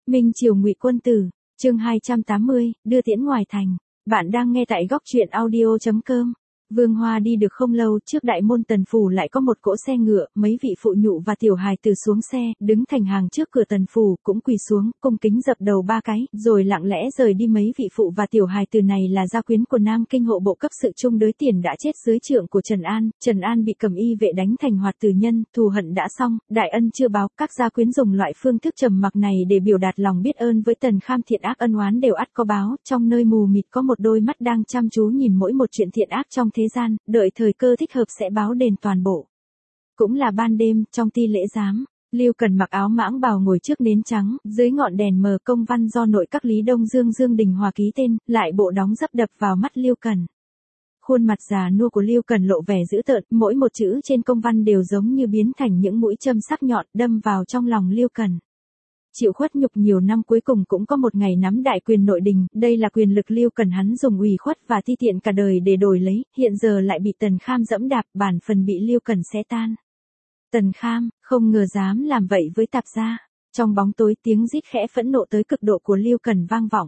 Minh Triều Ngụy Quân Tử, chương 280, đưa tiễn ngoài thành. Bạn đang nghe tại góc truyện audio.com. Vương Hoa đi được không lâu, trước đại môn Tần phủ lại có một cỗ xe ngựa, mấy vị phụ nhụ và tiểu hài tử xuống xe, đứng thành hàng trước cửa Tần phủ, cũng quỳ xuống, cung kính dập đầu 3 cái, rồi lặng lẽ rời đi. Mấy vị phụ và tiểu hài tử này là gia quyến của Nam Kinh hộ bộ cấp sự Trung Đới Tiền đã chết dưới trượng của Trần An. Trần An bị Cẩm Y vệ đánh thành hoạt tử nhân, thù hận đã xong, đại ân chưa báo. Các gia quyến dùng loại phương thức trầm mặc này để biểu đạt lòng biết ơn với Tần Kham. Thiện ác ân oán đều ắt có báo, trong nơi mù mịt có một đôi mắt đang chăm chú nhìn mỗi một chuyện thiện ác trong thế gian, đợi thời cơ thích hợp sẽ báo đền toàn bộ. Cũng là ban đêm, trong ti lễ giám, Lưu Cần mặc áo mãng bào ngồi trước nến trắng, dưới ngọn đèn mờ, công văn do nội các Lý Đông Dương Dương Đình Hòa ký tên, lại bộ đóng dấp đập vào mắt Lưu Cần. Khuôn mặt già nua của Lưu Cần lộ vẻ dữ tợn, mỗi một chữ trên công văn đều giống như biến thành những mũi châm sắc nhọn đâm vào trong lòng Lưu Cần. Chịu khuất nhục nhiều năm, cuối cùng cũng có một ngày nắm đại quyền nội đình, đây là quyền lực Lưu Cần hắn dùng ủy khuất và ti tiện cả đời để đổi lấy, hiện giờ lại bị Tần Kham dẫm đạp, bản phần bị Lưu Cần xé tan. Tần Kham, không ngờ dám làm vậy với tạp gia. Trong bóng tối, tiếng rít khẽ phẫn nộ tới cực độ của Lưu Cần vang vọng.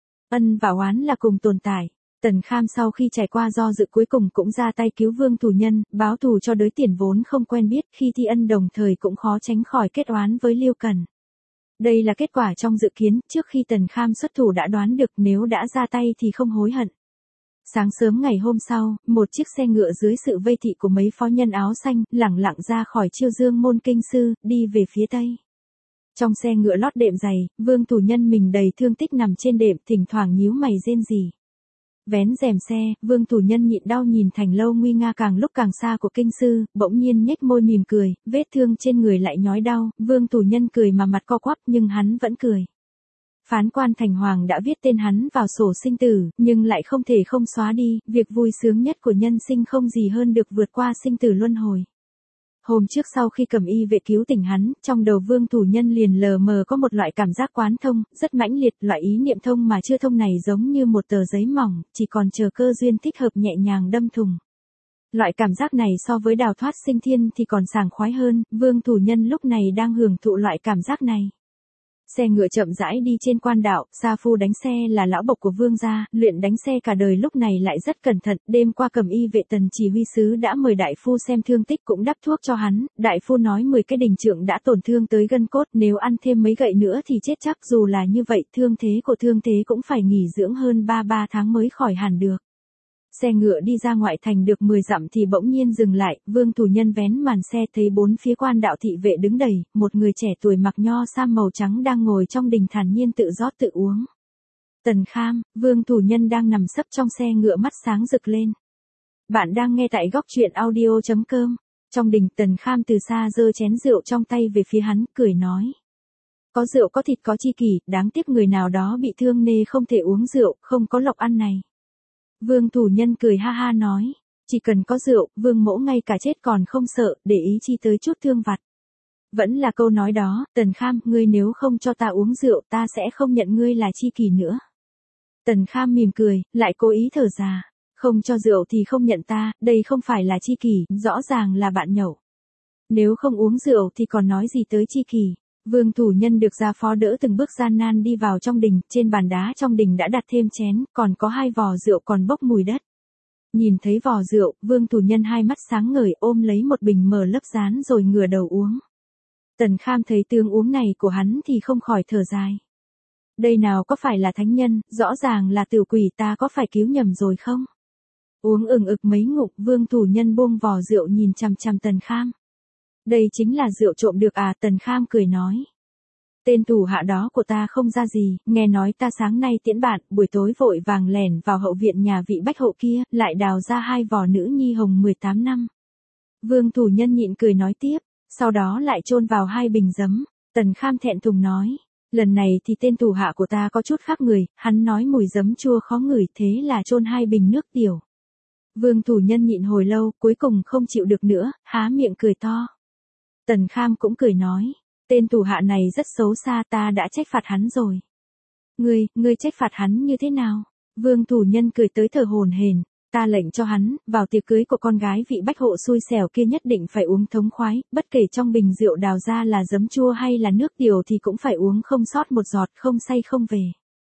Ân và oán là cùng tồn tại. Tần Kham sau khi trải qua do dự cuối cùng cũng ra tay cứu Vương Thủ Nhân, báo thù cho Đới Tiền vốn không quen biết, khi thi ân đồng thời cũng khó tránh khỏi kết oán với Lưu Cần. Đây là kết quả trong dự kiến, trước khi Tần Kham xuất thủ đã đoán được, nếu đã ra tay thì không hối hận. Sáng sớm ngày hôm sau, một chiếc xe ngựa dưới sự vây thị của mấy phó nhân áo xanh, lẳng lặng ra khỏi Chiêu Dương môn kinh sư, đi về phía tây. Trong xe ngựa lót đệm dày, Vương Thủ Nhân mình đầy thương tích nằm trên đệm, thỉnh thoảng nhíu mày rên rỉ. Vén rèm xe, Vương Thủ Nhân nhịn đau nhìn thành lâu nguy nga càng lúc càng xa của kinh sư, bỗng nhiên nhếch môi mỉm cười, vết thương trên người lại nhói đau. Vương Thủ Nhân cười mà mặt co quắp, nhưng hắn vẫn cười. Phán quan thành hoàng đã viết tên hắn vào sổ sinh tử, nhưng lại không thể không xóa đi, việc vui sướng nhất của nhân sinh không gì hơn được vượt qua sinh tử luân hồi. Hôm trước sau khi Cẩm Y vệ cứu tỉnh hắn, trong đầu Vương Thủ Nhân liền lờ mờ có một loại cảm giác quán thông, rất mãnh liệt, loại ý niệm thông mà chưa thông này giống như một tờ giấy mỏng, chỉ còn chờ cơ duyên thích hợp nhẹ nhàng đâm thùng. Loại cảm giác này so với đào thoát sinh thiên thì còn sảng khoái hơn, Vương Thủ Nhân lúc này đang hưởng thụ loại cảm giác này. Xe ngựa chậm rãi đi trên quan đạo, Sa Phu đánh xe là lão bộc của Vương gia, luyện đánh xe cả đời lúc này lại rất cẩn thận. Đêm qua Cẩm Y vệ Tần chỉ huy sứ đã mời đại phu xem thương tích, cũng đắp thuốc cho hắn. Đại phu nói 10 cái đình trượng đã tổn thương tới gân cốt, nếu ăn thêm mấy gậy nữa thì chết chắc. Dù là như vậy, thương thế cũng phải nghỉ dưỡng hơn 3 tháng mới khỏi hẳn được. Xe ngựa đi ra ngoại thành được 10 dặm thì bỗng nhiên dừng lại, Vương Thủ Nhân vén màn xe thấy bốn phía quan đạo thị vệ đứng đầy, một người trẻ tuổi mặc nho sam màu trắng đang ngồi trong đình thản nhiên tự rót tự uống. Tần Kham, Vương Thủ Nhân đang nằm sấp trong xe ngựa, mắt sáng rực lên. Bạn đang nghe tại góc truyện audio.com. Trong đình, Tần Kham từ xa giơ chén rượu trong tay về phía hắn, cười nói. Có rượu có thịt có chi kỷ, đáng tiếc người nào đó bị thương nên không thể uống rượu, không có lộc ăn này. Vương Thủ Nhân cười ha ha nói, chỉ cần có rượu, Vương mỗ ngay cả chết còn không sợ, để ý chi tới chút thương vặt. Vẫn là câu nói đó, Tần Kham, ngươi nếu không cho ta uống rượu, ta sẽ không nhận ngươi là chi kỷ nữa. Tần Kham mỉm cười, lại cố ý thở ra, không cho rượu thì không nhận ta, đây không phải là chi kỷ, rõ ràng là bạn nhậu. Nếu không uống rượu thì còn nói gì tới chi kỷ. Vương Thủ Nhân được gia phó đỡ từng bước gian nan đi vào trong đình, trên bàn đá trong đình đã đặt thêm chén, còn có 2 vò rượu còn bốc mùi đất. Nhìn thấy vò rượu, Vương Thủ Nhân hai mắt sáng ngời, ôm lấy một bình mở lấp rán rồi ngửa đầu uống. Tần Kham thấy tướng uống này của hắn thì không khỏi thở dài. Đây nào có phải là thánh nhân, rõ ràng là tử quỷ, ta có phải cứu nhầm rồi không? Uống ực mấy ngụm, Vương Thủ Nhân buông vò rượu nhìn chằm chằm Tần Kham. Đây chính là rượu trộm được à? Tần Kham cười nói. Tên thủ hạ đó của ta không ra gì, nghe nói ta sáng nay tiễn bạn, buổi tối vội vàng lẻn vào hậu viện nhà vị bách hộ kia, lại đào ra 2 vò nữ nhi hồng 18 năm. Vương Thủ Nhân nhịn cười nói tiếp, sau đó lại chôn vào 2 bình giấm. Tần Kham thẹn thùng nói, lần này thì tên thủ hạ của ta có chút khác người, hắn nói mùi giấm chua khó ngửi, thế là chôn 2 bình nước tiểu. Vương Thủ Nhân nhịn hồi lâu, cuối cùng không chịu được nữa, há miệng cười to. Tần Kham cũng cười nói, tên thủ hạ này rất xấu xa, ta đã trách phạt hắn rồi. Ngươi trách phạt hắn như thế nào? Vương Thủ Nhân cười tới thở hổn hển. Ta lệnh cho hắn, vào tiệc cưới của con gái vị bách hộ xui xẻo kia nhất định phải uống thống khoái, bất kể trong bình rượu đào ra là giấm chua hay là nước điều thì cũng phải uống không sót một giọt, không say không về.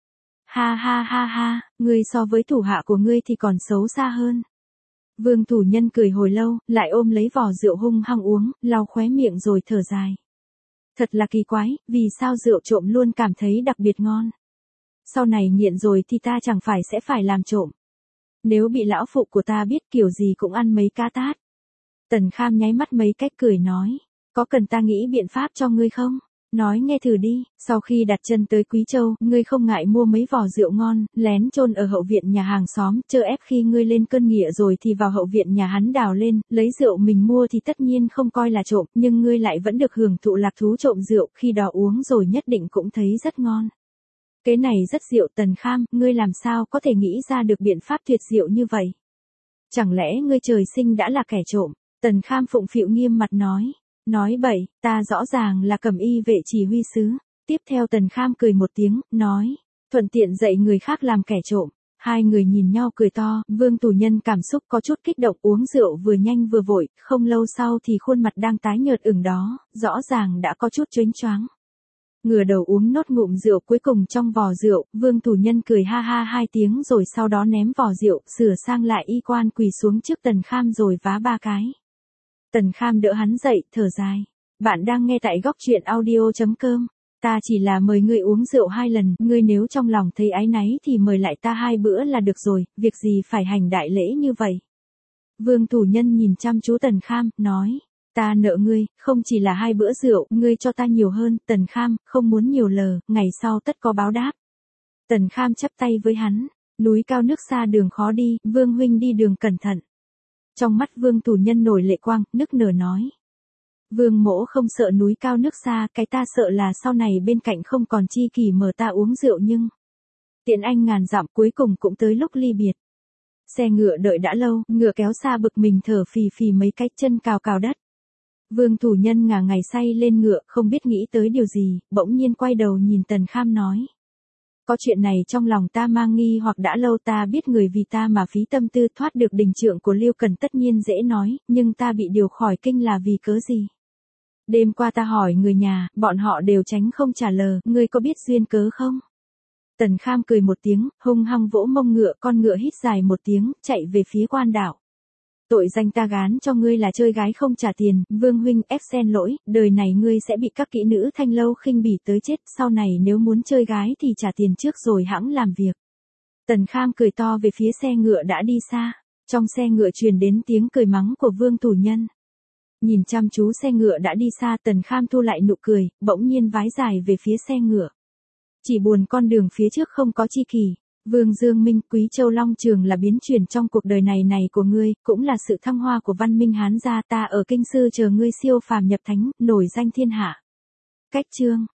Ha ha ha ha, ngươi so với thủ hạ của ngươi thì còn xấu xa hơn. Vương thủ nhân cười hồi lâu, lại ôm lấy vò rượu hung hăng uống, lau khóe miệng rồi thở dài. Thật là kỳ quái, vì sao rượu trộm luôn cảm thấy đặc biệt ngon. Sau này nghiện rồi thì ta chẳng phải sẽ phải làm trộm. Nếu bị lão phụ của ta biết kiểu gì cũng ăn mấy cá tát. Tần Kham nháy mắt mấy cách cười nói, có cần ta nghĩ biện pháp cho ngươi không? Nói nghe thử đi, sau khi đặt chân tới Quý Châu, ngươi không ngại mua mấy vò rượu ngon, lén chôn ở hậu viện nhà hàng xóm, chờ ép khi ngươi lên cơn nghiện rồi thì vào hậu viện nhà hắn đào lên, lấy rượu mình mua thì tất nhiên không coi là trộm, nhưng ngươi lại vẫn được hưởng thụ lạc thú trộm rượu, khi đó uống rồi nhất định cũng thấy rất ngon. Cái này rất diệu. Tần Kham, ngươi làm sao có thể nghĩ ra được biện pháp tuyệt diệu như vậy? Chẳng lẽ ngươi trời sinh đã là kẻ trộm? Tần Kham phụng phịu nghiêm mặt nói bậy, ta rõ ràng là Cẩm Y vệ chỉ huy sứ. Tiếp theo Tần Kham cười một tiếng, nói, thuận tiện dạy người khác làm kẻ trộm. Hai người nhìn nhau cười to, Vương thủ nhân cảm xúc có chút kích động, uống rượu vừa nhanh vừa vội, không lâu sau thì khuôn mặt đang tái nhợt ửng đó, rõ ràng đã có chút chếnh choáng. Ngửa đầu uống nốt ngụm rượu cuối cùng trong vò rượu, Vương thủ nhân cười ha ha hai tiếng rồi sau đó ném vò rượu, sửa sang lại y quan quỳ xuống trước Tần Kham rồi vá ba cái. Tần Kham đỡ hắn dậy, thở dài. Bạn đang nghe tại góc truyện audio.com. Ta chỉ là mời ngươi uống rượu 2 lần, ngươi nếu trong lòng thấy áy náy thì mời lại ta 2 bữa là được rồi, việc gì phải hành đại lễ như vậy. Vương thủ nhân nhìn chăm chú Tần Kham, nói. Ta nợ ngươi, không chỉ là 2 bữa rượu, ngươi cho ta nhiều hơn. Tần Kham, không muốn nhiều lờ, ngày sau tất có báo đáp. Tần Kham chắp tay với hắn, núi cao nước xa đường khó đi, Vương huynh đi đường cẩn thận. Trong mắt Vương thủ nhân nổi lệ quang, nức nở nói. Vương mỗ không sợ núi cao nước xa, cái ta sợ là sau này bên cạnh không còn chi kỷ mở ta uống rượu nhưng. Tiện anh ngàn dặm cuối cùng cũng tới lúc ly biệt. Xe ngựa đợi đã lâu, ngựa kéo xa bực mình thở phì phì mấy cái chân cào cào đất. Vương thủ nhân ngả ngày say lên ngựa, không biết nghĩ tới điều gì, bỗng nhiên quay đầu nhìn Tần Kham nói. Có chuyện này trong lòng ta mang nghi hoặc đã lâu, ta biết người vì ta mà phí tâm tư thoát được đình trượng của Liêu Cần tất nhiên dễ nói, nhưng ta bị điều khỏi kinh là vì cớ gì? Đêm qua ta hỏi người nhà, bọn họ đều tránh không trả lời, ngươi có biết duyên cớ không? Tần Kham cười một tiếng, hung hăng vỗ mông ngựa, con ngựa hít dài một tiếng, chạy về phía quan đảo. Tội danh ta gán cho ngươi là chơi gái không trả tiền, Vương huynh ép xen lỗi, đời này ngươi sẽ bị các kỹ nữ thanh lâu khinh bỉ tới chết, sau này nếu muốn chơi gái thì trả tiền trước rồi hẵng làm việc. Tần Kham cười to về phía xe ngựa đã đi xa, trong xe ngựa truyền đến tiếng cười mắng của Vương thủ nhân. Nhìn chăm chú xe ngựa đã đi xa, Tần Kham thu lại nụ cười, bỗng nhiên vái dài về phía xe ngựa. Chỉ buồn con đường phía trước không có chi kỷ. Vương Dương Minh, Quý Châu Long Trường là biến chuyển trong cuộc đời này của ngươi, cũng là sự thăng hoa của văn minh Hán gia, ta ở kinh sư chờ ngươi siêu phàm nhập thánh, nổi danh thiên hạ. Cách chương